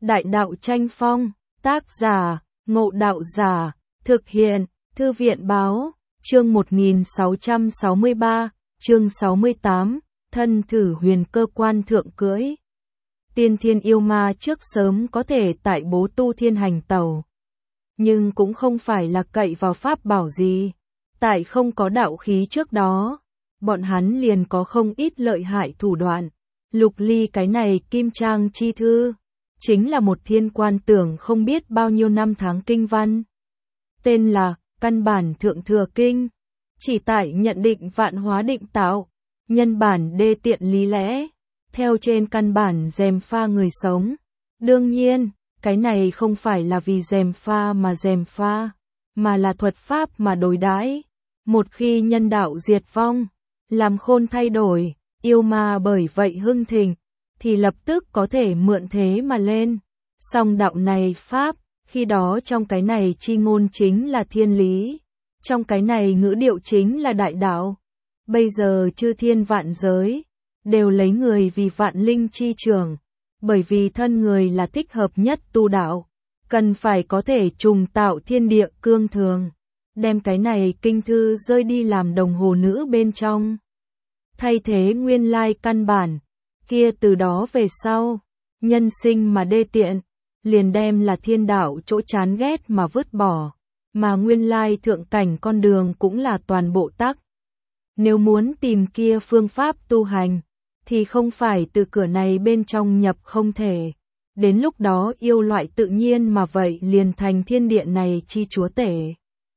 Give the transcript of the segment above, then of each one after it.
Đại đạo tranh phong, tác giả, Ngộ Đạo Giả, thực hiện, Thư viện báo, chương 1663, chương 68, thân thử huyền cơ quan thượng cưỡi. Tiên thiên yêu ma trước sớm có thể tại bố tu thiên hành tẩu. Nhưng cũng không phải là cậy vào pháp bảo gì. Tại không có đạo khí trước đó, bọn hắn liền có không ít lợi hại thủ đoạn. Lục ly cái này kim trang chi thư, chính là một thiên quan tưởng không biết bao nhiêu năm tháng kinh văn. Tên là Căn bản Thượng Thừa Kinh, chỉ tại nhận định vạn hóa định tạo, nhân bản đê tiện lý lẽ, theo trên căn bản gièm pha người sống. Đương nhiên, cái này không phải là vì gièm pha, mà là thuật pháp mà đối đãi. Một khi nhân đạo diệt vong, làm khôn thay đổi, yêu ma bởi vậy hưng thịnh, thì lập tức có thể mượn thế mà lên. Song đạo này pháp, khi đó trong cái này chi ngôn chính là thiên lý, trong cái này ngữ điệu chính là đại đạo. Bây giờ chư thiên vạn giới, đều lấy người vì vạn linh chi trường, bởi vì thân người là thích hợp nhất tu đạo, cần phải có thể trùng tạo thiên địa cương thường, đem cái này kinh thư rơi đi làm đồng hồ nữ bên trong. Thay thế nguyên lai căn bản, kia từ đó về sau, nhân sinh mà đê tiện, liền đem là thiên đạo chỗ chán ghét mà vứt bỏ, mà nguyên lai thượng cảnh con đường cũng là toàn bộ tắc. Nếu muốn tìm kia phương pháp tu hành, thì không phải từ cửa này bên trong nhập không thể. Đến lúc đó yêu loại tự nhiên mà vậy liền thành thiên địa này chi chúa tể.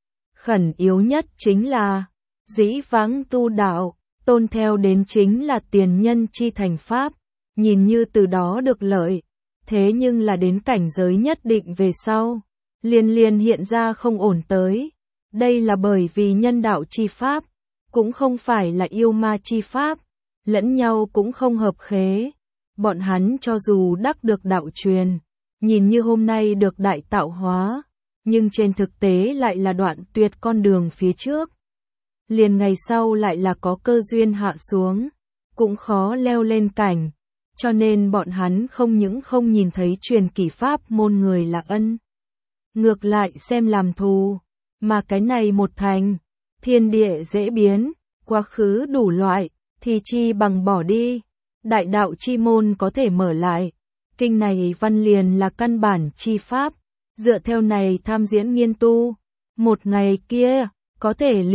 Khẩn yếu nhất chính là, dĩ vãng tu đạo, tôn theo đến chính là tiền nhân chi thành pháp, nhìn như từ đó được lợi. Thế nhưng là đến cảnh giới nhất định về sau, liền hiện ra không ổn tới. Đây là bởi vì nhân đạo chi pháp, cũng không phải là yêu ma chi pháp, lẫn nhau cũng không hợp khế. Bọn hắn cho dù đắc được đạo truyền, nhìn như hôm nay được đại tạo hóa, nhưng trên thực tế lại là đoạn tuyệt con đường phía trước. Liền ngày sau lại là có cơ duyên hạ xuống, cũng khó leo lên cảnh. Cho nên bọn hắn không những không nhìn thấy truyền kỷ pháp môn người là ân, ngược lại xem làm thù, mà cái này một thành, thiên địa dễ biến, quá khứ đủ loại, thì chi bằng bỏ đi, đại đạo chi môn có thể mở lại. Kinh này văn liền là căn bản chi pháp, dựa theo này tham diễn nghiên tu, một ngày kia, có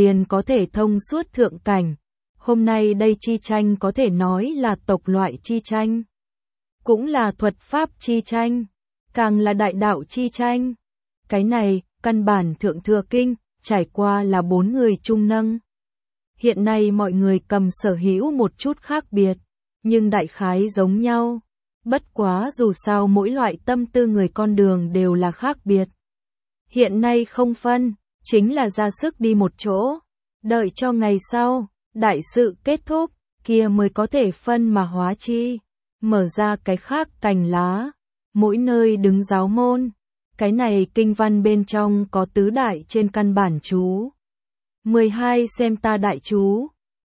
thể thông suốt thượng cảnh. Hôm nay đây chi tranh có thể nói là tộc loại chi tranh, cũng là thuật pháp chi tranh, càng là đại đạo chi tranh. Cái này, căn bản Thượng Thừa Kinh, trải qua là 4 người chung nâng. Hiện nay mọi người cầm sở hữu một chút khác biệt, nhưng đại khái giống nhau. Bất quá dù sao mỗi loại tâm tư người con đường đều là khác biệt. Hiện nay không phân, chính là ra sức đi một chỗ, đợi cho ngày sau, đại sự kết thúc, kia mới có thể phân mà hóa chi, mở ra cái khác cành lá, mỗi nơi đứng giáo môn. Cái này kinh văn bên trong có tứ đại trên căn bản chú, 12 xem ta đại chú,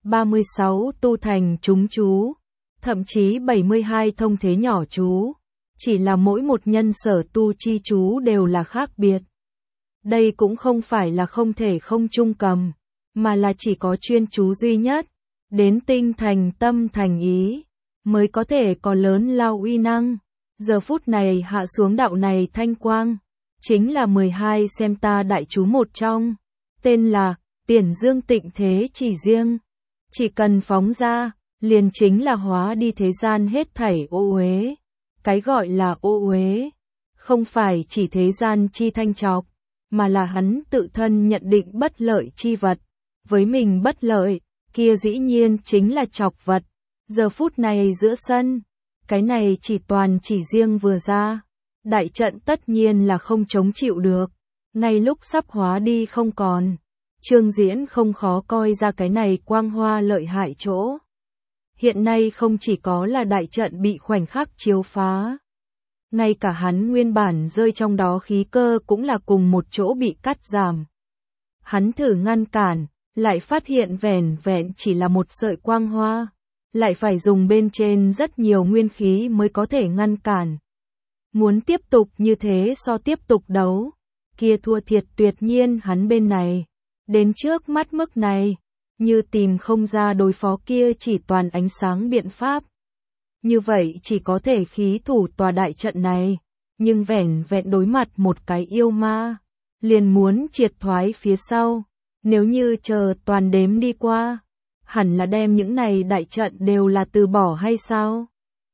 36 tu thành chúng chú, thậm chí 72 thông thế nhỏ chú, chỉ là mỗi một nhân sở tu chi chú đều là khác biệt. Đây cũng không phải là không thể không chung cầm, mà là chỉ có chuyên chú duy nhất, đến tinh thành tâm thành ý, mới có thể có lớn lao uy năng. Giờ phút này hạ xuống đạo này thanh quang, chính là 12 xem ta đại chú một trong, tên là Tiền Dương Tịnh Thế Chỉ Riêng. Chỉ cần phóng ra, liền chính là hóa đi thế gian hết thảy ô uế. Cái gọi là ô uế, không phải chỉ thế gian chi thanh trọc, mà là hắn tự thân nhận định bất lợi chi vật. Với mình bất lợi, kia dĩ nhiên chính là trọc vật. Giờ phút này giữa sân, cái này chỉ riêng vừa ra, đại trận tất nhiên là không chống chịu được. Ngay lúc sắp hóa đi không còn, Trương Diễn không khó coi ra cái này quang hoa lợi hại chỗ. Hiện nay không chỉ có là đại trận bị khoảnh khắc chiếu phá, ngay cả hắn nguyên bản rơi trong đó khí cơ cũng là cùng một chỗ bị cắt giảm. Hắn thử ngăn cản, lại phát hiện vẻn vẹn chỉ là một sợi quang hoa, lại phải dùng bên trên rất nhiều nguyên khí mới có thể ngăn cản. Muốn tiếp tục như thế so tiếp tục đấu, kia thua thiệt tuyệt nhiên hắn bên này. Đến trước mắt mức này, như tìm không ra đối phó kia chỉ toàn ánh sáng biện pháp. Như vậy chỉ có thể khí thủ tòa đại trận này, nhưng vẻn vẹn đối mặt một cái yêu ma, liền muốn triệt thoái phía sau. Nếu như chờ toàn đếm đi qua, hẳn là đem những này đại trận đều là từ bỏ hay sao?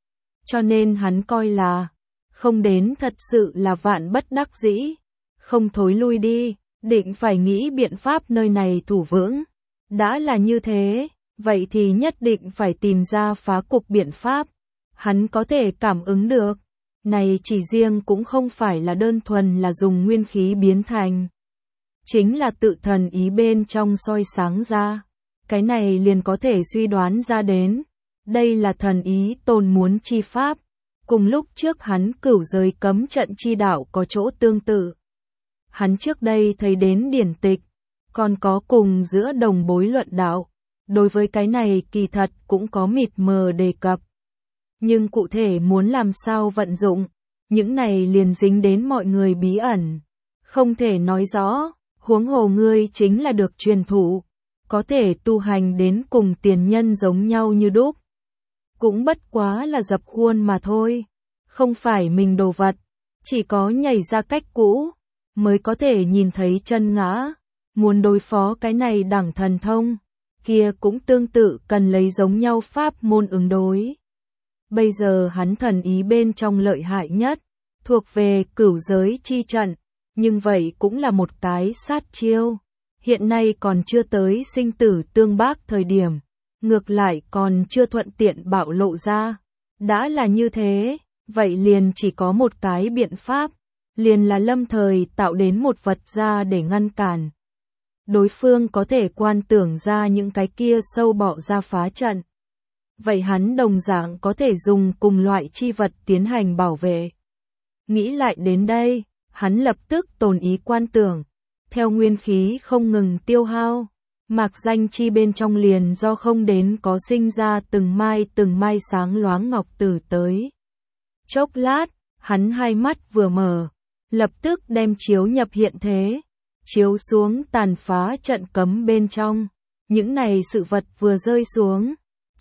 Cho nên hắn coi là, không đến thật sự là vạn bất đắc dĩ, không thối lui đi, định phải nghĩ biện pháp nơi này thủ vững. Đã là như thế, vậy thì nhất định phải tìm ra phá cục biện pháp. Hắn có thể cảm ứng được, này chỉ riêng cũng không phải là đơn thuần là dùng nguyên khí biến thành. Chính là tự thần ý bên trong soi sáng ra. Cái này liền có thể suy đoán ra đến. Đây là thần ý tôn muốn chi pháp. Cùng lúc trước hắn cửu giới cấm trận chi đạo có chỗ tương tự. Hắn trước đây thấy đến điển tịch, còn có cùng giữa đồng bối luận đạo. Đối với cái này kỳ thật cũng có mịt mờ đề cập. Nhưng cụ thể muốn làm sao vận dụng, những này liền dính đến mọi người bí ẩn. Không thể nói rõ, huống hồ ngươi chính là được truyền thụ, có thể tu hành đến cùng tiền nhân giống nhau như đúc. Cũng bất quá là dập khuôn mà thôi, không phải mình đồ vật, chỉ có nhảy ra cách cũ, mới có thể nhìn thấy chân ngã. Muốn đối phó cái này đẳng thần thông, kia cũng tương tự cần lấy giống nhau pháp môn ứng đối. Bây giờ hắn thần ý bên trong lợi hại nhất, thuộc về cửu giới chi trận, nhưng vậy cũng là một cái sát chiêu. Hiện nay còn chưa tới sinh tử tương bác thời điểm, ngược lại còn chưa thuận tiện bạo lộ ra. Đã là như thế, vậy liền chỉ có một cái biện pháp, liền là lâm thời tạo đến một vật ra để ngăn cản. Đối phương có thể quan tưởng ra những cái kia sâu bọ ra phá trận. Vậy hắn đồng dạng có thể dùng cùng loại chi vật tiến hành bảo vệ. Nghĩ lại đến đây, hắn lập tức tồn ý quan tưởng. Theo nguyên khí không ngừng tiêu hao, mạc danh chi bên trong liền do không đến có sinh ra từng mai sáng loáng ngọc tử tới. Chốc lát, hắn hai mắt vừa mở, lập tức đem chiếu nhập hiện thế, chiếu xuống tàn phá trận cấm bên trong. Những này sự vật vừa rơi xuống,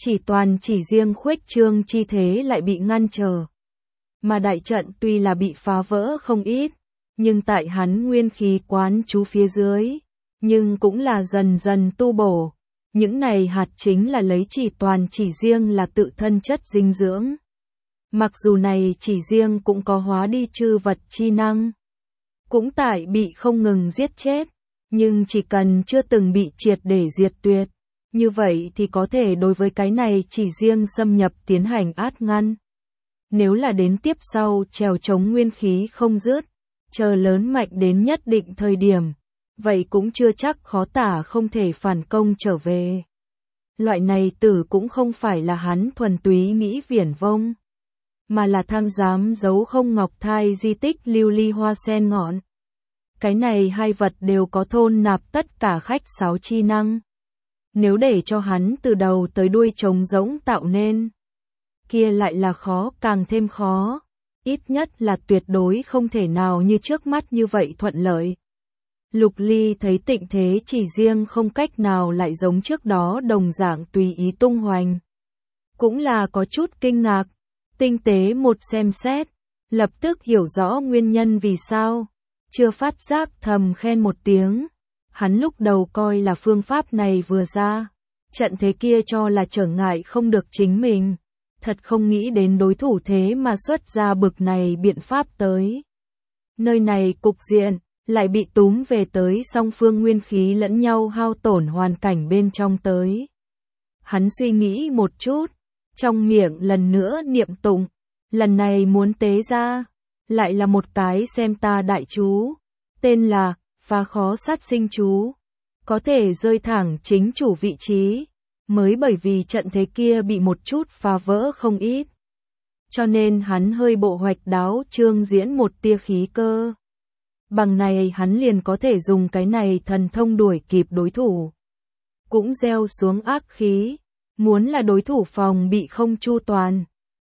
chỉ riêng khuếch trương chi thế lại bị ngăn trở. Mà đại trận tuy là bị phá vỡ không ít, nhưng tại hắn nguyên khí quán chú phía dưới, nhưng cũng là dần dần tu bổ. Những này hạt chính là lấy chỉ riêng là tự thân chất dinh dưỡng. Mặc dù này chỉ riêng cũng có hóa đi chư vật chi năng, cũng tại bị không ngừng giết chết, nhưng chỉ cần chưa từng bị triệt để diệt tuyệt, như vậy thì có thể đối với cái này chỉ riêng xâm nhập tiến hành át ngăn. Nếu là đến tiếp sau trèo chống nguyên khí không dứt, chờ lớn mạnh đến nhất định thời điểm, vậy cũng chưa chắc khó tả không thể phản công trở về. Loại này tử cũng không phải là hắn thuần túy nghĩ viển vông, mà là tham giám giấu không ngọc thai di tích lưu ly hoa sen ngọn. Cái này hai vật đều có thôn nạp tất cả khách sáo chi năng. Nếu để cho hắn từ đầu tới đuôi trống rỗng tạo nên, kia lại là khó càng thêm khó, ít nhất là tuyệt đối không thể nào như trước mắt như vậy thuận lợi. Lục Ly thấy tịnh thế chỉ riêng không cách nào lại giống trước đó đồng dạng tùy ý tung hoành. Cũng là có chút kinh ngạc, tinh tế một xem xét, lập tức hiểu rõ nguyên nhân vì sao, chưa phát giác thầm khen một tiếng. Hắn lúc đầu coi là phương pháp này vừa ra, trận thế kia cho là trở ngại không được chính mình, thật không nghĩ đến đối thủ thế mà xuất ra bực này biện pháp tới. Nơi này cục diện lại bị túm về tới song phương nguyên khí lẫn nhau hao tổn hoàn cảnh bên trong tới. Hắn suy nghĩ một chút, trong miệng lần nữa niệm tụng, lần này muốn tế ra, lại là một cái xem ta đại chú, tên là phá khó sát sinh chú, có thể rơi thẳng chính chủ vị trí, mới bởi vì trận thế kia bị một chút phá vỡ không ít. Cho nên hắn hơi bộ hoạch đáo trương diễn một tia khí cơ. Bằng này hắn liền có thể dùng cái này thần thông đuổi kịp đối thủ. Cũng gieo xuống ác khí, muốn là đối thủ phòng bị không chu toàn,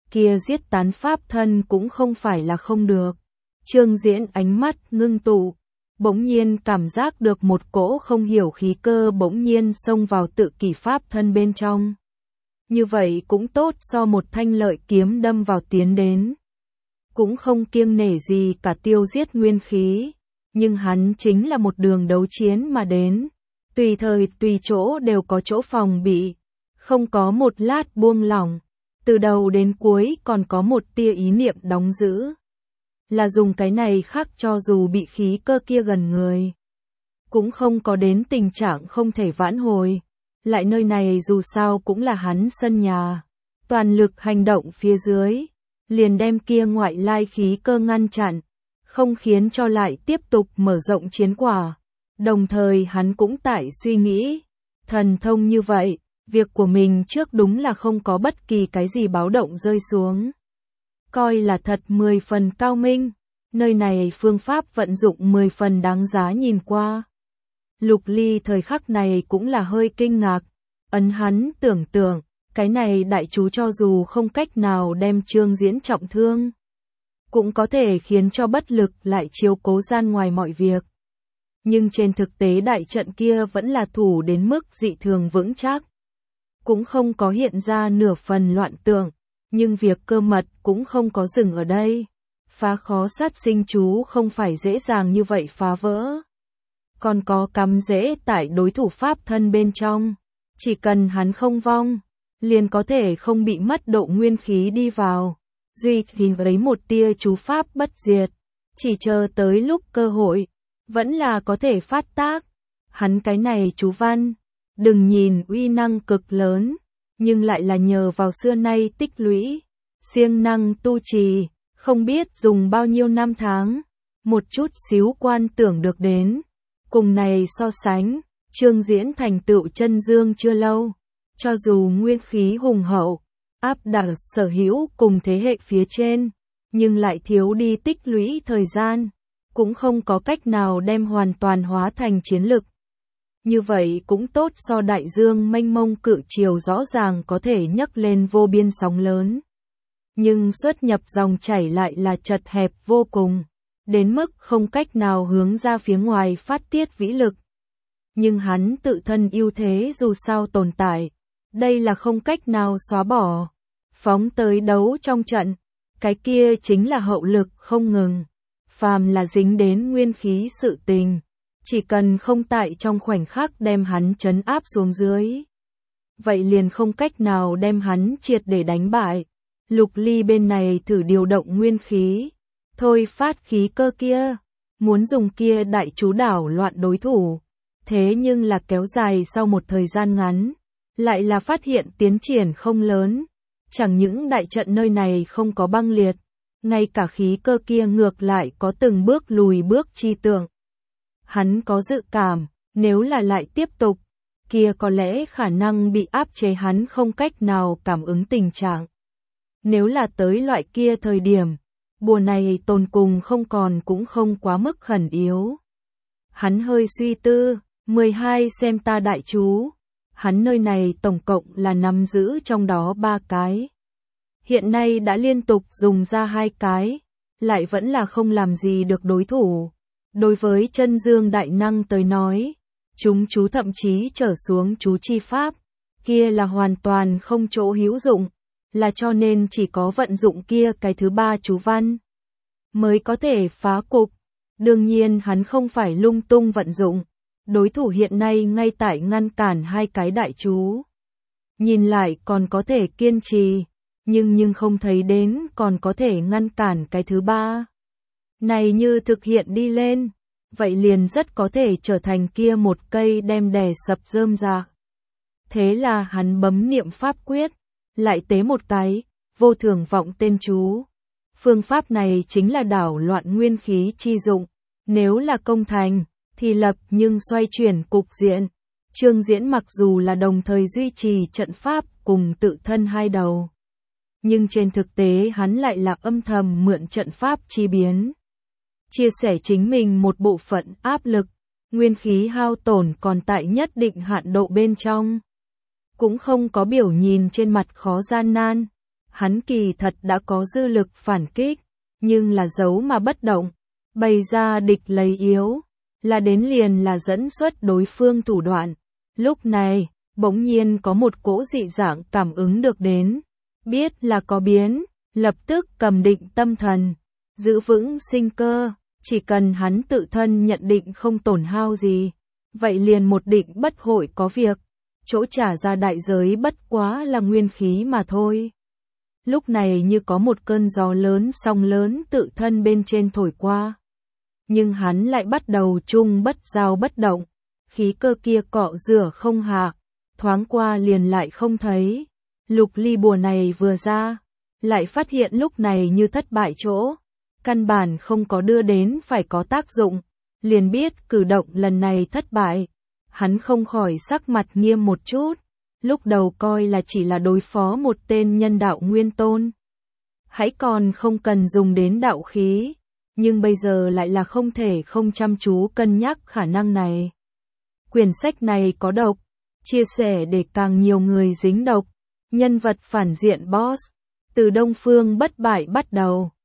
kia giết tán pháp thân cũng không phải là không được. Trương Diễn ánh mắt ngưng tụ, bỗng nhiên cảm giác được một cỗ không hiểu khí cơ bỗng nhiên xông vào tự kỷ pháp thân bên trong. Như vậy cũng tốt, so một thanh lợi kiếm đâm vào tiến đến. Cũng không kiêng nể gì cả tiêu giết nguyên khí, nhưng hắn chính là một đường đấu chiến mà đến. Tùy thời tùy chỗ đều có chỗ phòng bị, không có một lát buông lỏng, từ đầu đến cuối còn có một tia ý niệm đóng giữ. Là dùng cái này khác cho dù bị khí cơ kia gần người, cũng không có đến tình trạng không thể vãn hồi. Lại nơi này dù sao cũng là hắn sân nhà, toàn lực hành động phía dưới, liền đem kia ngoại lai khí cơ ngăn chặn, không khiến cho lại tiếp tục mở rộng chiến quả. Đồng thời hắn cũng tại suy nghĩ, thần thông như vậy, việc của mình trước đúng là không có bất kỳ cái gì báo động rơi xuống. Coi là thật 10 phần cao minh, nơi này phương pháp vận dụng 10 phần đáng giá nhìn qua. Lục Ly thời khắc này cũng là hơi kinh ngạc, hắn tưởng tượng, cái này đại chú cho dù không cách nào đem Trương Diễn trọng thương, cũng có thể khiến cho bất lực lại chiếu cố gian ngoài mọi việc. Nhưng trên thực tế đại trận kia vẫn là thủ đến mức dị thường vững chắc, cũng không có hiện ra nửa phần loạn tượng, nhưng việc cơ mật cũng không có dừng ở đây. Phá khó sát sinh chú không phải dễ dàng như vậy phá vỡ, còn có cắm rễ tại đối thủ pháp thân bên trong, chỉ cần hắn không vong, liền có thể không bị mất độ nguyên khí đi vào, duy thì lấy một tia chú pháp bất diệt, chỉ chờ tới lúc cơ hội, vẫn là có thể phát tác. Hắn cái này chú văn, đừng nhìn uy năng cực lớn, nhưng lại là nhờ vào xưa nay tích lũy, siêng năng tu trì, không biết dùng bao nhiêu năm tháng, một chút xíu quan tưởng được đến. Cùng này so sánh, Trương Diễn thành tựu chân dương chưa lâu, cho dù nguyên khí hùng hậu, áp đảo sở hữu cùng thế hệ phía trên, nhưng lại thiếu đi tích lũy thời gian, cũng không có cách nào đem hoàn toàn hóa thành chiến lực. Như vậy cũng tốt, so đại dương mênh mông cự triều rõ ràng có thể nhấc lên vô biên sóng lớn. Nhưng xuất nhập dòng chảy lại là chật hẹp vô cùng, đến mức không cách nào hướng ra phía ngoài phát tiết vĩ lực. Nhưng hắn tự thân ưu thế dù sao tồn tại, đây là không cách nào xóa bỏ. Phóng tới đấu trong trận, cái kia chính là hậu lực không ngừng. Phàm là dính đến nguyên khí sự tình, chỉ cần không tại trong khoảnh khắc đem hắn trấn áp xuống dưới, vậy liền không cách nào đem hắn triệt để đánh bại. Lục Ly bên này thử điều động nguyên khí, thôi phát khí cơ kia, muốn dùng kia đại chú đảo loạn đối thủ. Thế nhưng là kéo dài sau một thời gian ngắn, lại là phát hiện tiến triển không lớn. Chẳng những đại trận nơi này không có băng liệt, ngay cả khí cơ kia ngược lại có từng bước lùi bước chi tượng. Hắn có dự cảm, nếu là lại tiếp tục, kia có lẽ khả năng bị áp chế hắn không cách nào cảm ứng tình trạng. Nếu là tới loại kia thời điểm, bùa này tồn cùng không còn cũng không quá mức khẩn yếu. Hắn hơi suy tư, 12 xem ta đại chú. Hắn nơi này tổng cộng là nắm giữ trong đó 3 cái. Hiện nay đã liên tục dùng ra 2 cái, lại vẫn là không làm gì được đối thủ. Đối với chân dương đại năng tới nói, chúng chú thậm chí trở xuống chú chi pháp, kia là hoàn toàn không chỗ hữu dụng, là cho nên chỉ có vận dụng kia cái thứ 3 chú văn mới có thể phá cục. Đương nhiên hắn không phải lung tung vận dụng, đối thủ hiện nay ngay tại ngăn cản 2 cái đại chú. Nhìn lại còn có thể kiên trì, nhưng không thấy đến còn có thể ngăn cản cái thứ 3. Này như thực hiện đi lên, vậy liền rất có thể trở thành kia một cây đem đè sập rơm rạ. Thế là hắn bấm niệm pháp quyết, lại tế một cái, vô thường vọng tên chú. Phương pháp này chính là đảo loạn nguyên khí chi dụng, nếu là công thành, thì lập nhưng xoay chuyển cục diện. Trương Diễn mặc dù là đồng thời duy trì trận pháp cùng tự thân hai đầu, nhưng trên thực tế hắn lại là âm thầm mượn trận pháp chi biến, chia sẻ chính mình một bộ phận áp lực, nguyên khí hao tổn còn tại nhất định hạn độ bên trong. Cũng không có biểu nhìn trên mặt khó gian nan, Hắn kỳ thật đã có dư lực phản kích, nhưng là giấu mà bất động, bày ra địch lấy yếu, là đến liền là dẫn xuất đối phương thủ đoạn. Lúc này, bỗng nhiên có một cỗ dị dạng cảm ứng được đến, biết là có biến, lập tức cầm định tâm thần, giữ vững sinh cơ, chỉ cần hắn tự thân nhận định không tổn hao gì, vậy liền một định bất hội có việc, chỗ trả ra đại giới bất quá là nguyên khí mà thôi. Lúc này như có một cơn gió lớn sóng lớn tự thân bên trên thổi qua. Nhưng hắn lại bắt đầu chung bất giao bất động, khí cơ kia cọ rửa không hạ, thoáng qua liền lại không thấy. Lục ly bùa này vừa ra, lại phát hiện lúc này như thất bại chỗ, căn bản không có đưa đến phải có tác dụng, liền biết cử động lần này thất bại. Hắn không khỏi sắc mặt nghiêm một chút, lúc đầu coi là chỉ là đối phó một tên nhân đạo nguyên tôn. Hãy còn không cần dùng đến đạo khí, nhưng bây giờ lại là không thể không chăm chú cân nhắc khả năng này. Quyển sách này có độc, chia sẻ để càng nhiều người dính độc, nhân vật phản diện boss, từ Đông Phương bất bại bắt đầu.